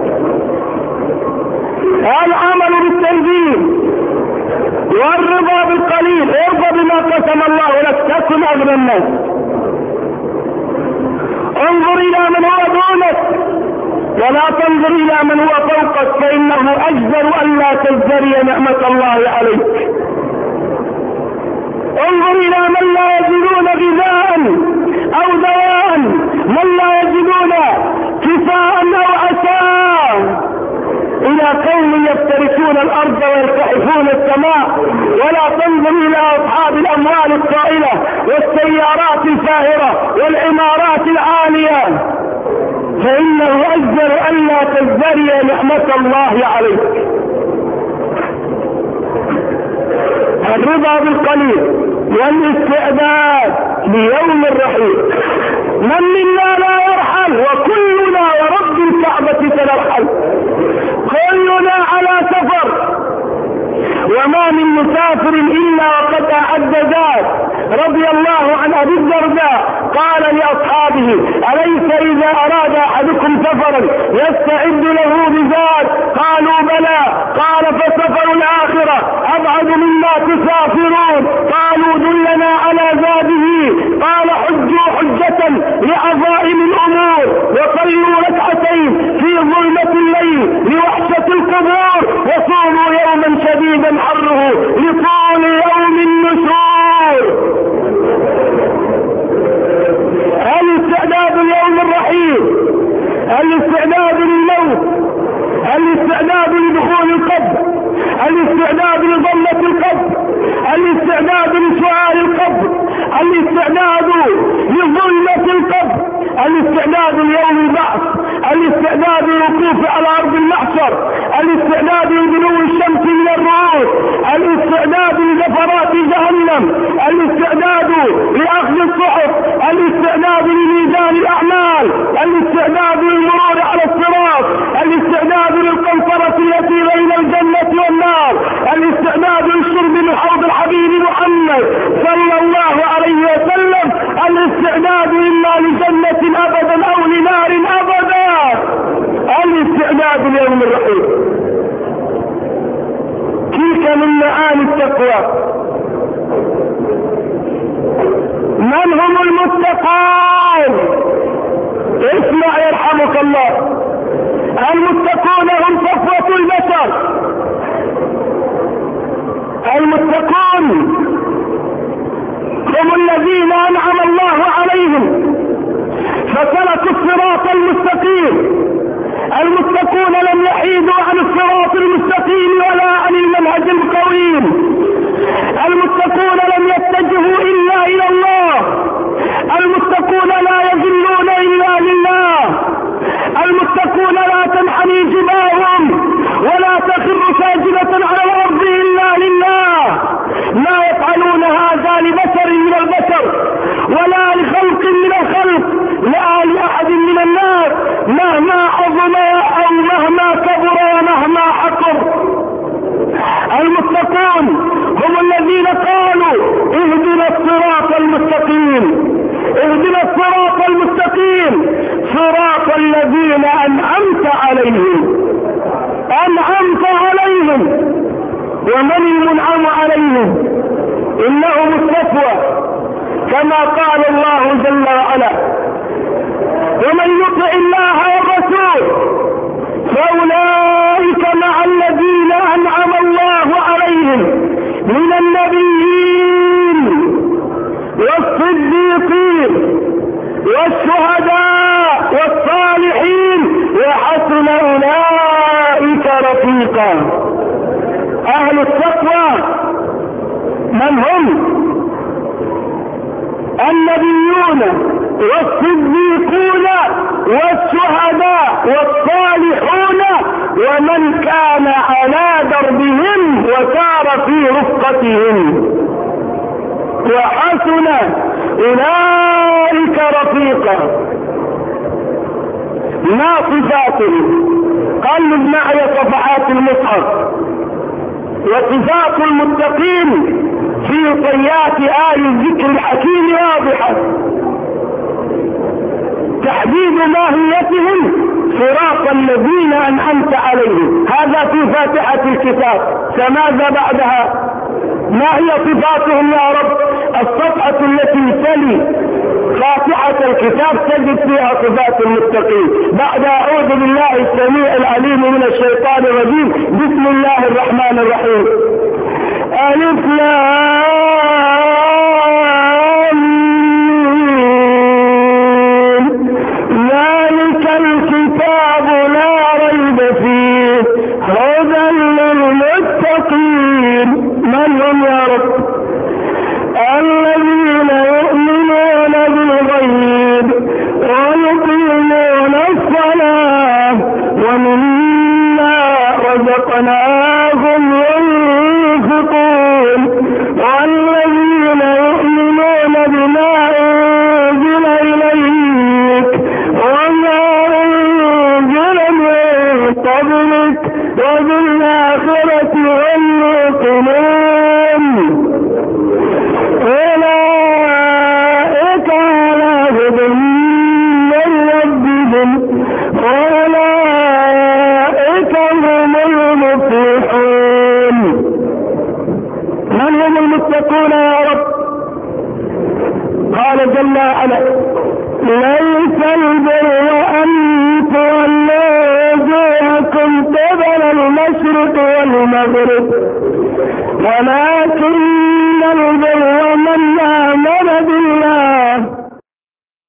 العمل بالتنزيل والرضا بالقليل. ارضى بما قسم الله لك تكن اغنى الناس. انظر الى من هو دونك ولا تنظر الى من هو فوقك، فانه اجدر ان لا تزدري نعمة الله عليك. انظر الى من لا يجدون غذاء او دواء، من لا يجدون كفاء او عشاء، الى قوم يفترسون الارض ويرتحفون السماء. ولا تنظر الى اصحاب الاموال الطائلة والسيارات الفاهرة والعمارات العالية، فانه اجدر الا تزدري نعمة الله عليك. الرضا بالقليل والاستعداد ليوم الرحيل. من منا لا يرحل؟ وكلنا ورب الكعبة سنرحل، كلنا على سفر، وما من مسافر الا وقد اعد زاد. رضي الله عن ابي الدرداء قال لاصحابه: اليس اذا اراد احدكم سفرا يستعد له بزاد؟ قالوا بلى. قال: فسفر الاخرة ابعد مما تسافرون. قالوا: دلنا على زاده. قال: حجوا حجة لعظائم الامور، وصلوا ركعتين في ظلمة الليل لوحشة القبور، وصوموا يوما شديدا حره لطول يوم النشور. الاستعداد ليوم الرحيل، الاستعداد للموت، الاستعداد لدخول القبر، الاستعداد لضمة القبر، الاستعداد لسؤال القبر، الاستعداد لظلمة القبر، الاستعداد ليوم البعث، الاستعداد للوقوف على ارض المحشر، الاستعداد لدنو الشمس من الرؤوس، الاستعداد لزفرات جهنم، الاستعداد لاخذ الصحف، الاستعداد لميزان الاعمال، الاستعداد للمرور على الصراط، الاستعداد للقنطرة التي بين الجنة والنار، الاستعداد للشرب من حوض الحبيب محمد صلى الله عليه وسلم، الاستعداد اما لجنة ابدا او لنار ابدا، الاستعداد ليوم الرحيل. تلك من معاني التقوى. من هم المتقون؟ اسمع يرحمك الله. المتقون هم صفوة البشر. المتقون هم الذين انعم الله عليهم فسلكوا الصراط المستقيم. المتقون لم يحيدوا عن الصراط المستقيم ولا عن المنهج القويم. المتقون لم يتجهوا الا الى الله. المتقون لا يذلون الا لله. المتقون لا تنحني جباههم ولا تخر ساجدة على الارض الا لله. لا يفعلون هذا لبشر من البشر ولا لخلق من الخلق، لا لاحد من الناس مهما عظم او مهما كبر ومهما حقر. المتقون هم الذين قالوا: اهدنا الصراط المستقيم، اهدنا الصراط المستقيم، صراط الذين انعمت عليهم. انعمت عليهم، ومن المنعم عليهم؟ انهم الصفوة كما قال الله جل وعلا: ومن يطع الله والرسول فاولئك مع الذين انعم الله عليهم من النبيين والصديقين والشهداء والصالحين وحسن اولئك رفيقا. اهل التقوى من هم؟ النبيون والصديقون والشهداء والصالحون ومن كان على دربهم وسار في رفقتهم، وحسن اولئك رفيقا. ما صفاتهم؟ قلب معي صفحات المصحف. وصفات المتقين في طيات آي الذكر الحكيم واضحة. تحديد ماهيتهم: صراط الذين أنعمت عليهم. هذا في فاتحة الكتاب. فماذا بعدها؟ ما هي صفاتهم يا رب؟ الصفحة التي تلي فاتحة الكتاب تجد فيها صفات المتقين. بعد أعوذ بالله السميع العليم من الشيطان الرجيم، بسم الله الرحمن الرحيم. ألف لام ذلك الكتاب لا ريب فيه هدى للمتقين. من هم يا رب؟ الذين يؤمنون بالغيب ويقيمون الصلاة ومما رزقناهم ينفقون والذين يؤمنون بما أنزل إليك وما أنزل من قبلك وبالآخرة هم يوقنون أولئك على هدى من ربهم وأولئك هم المفلحون. من هم المتقون يا رب؟ قال جل وعلا ليس البر أن تولوا وجوهكم قبل المشرق والمغرب ولكن البر من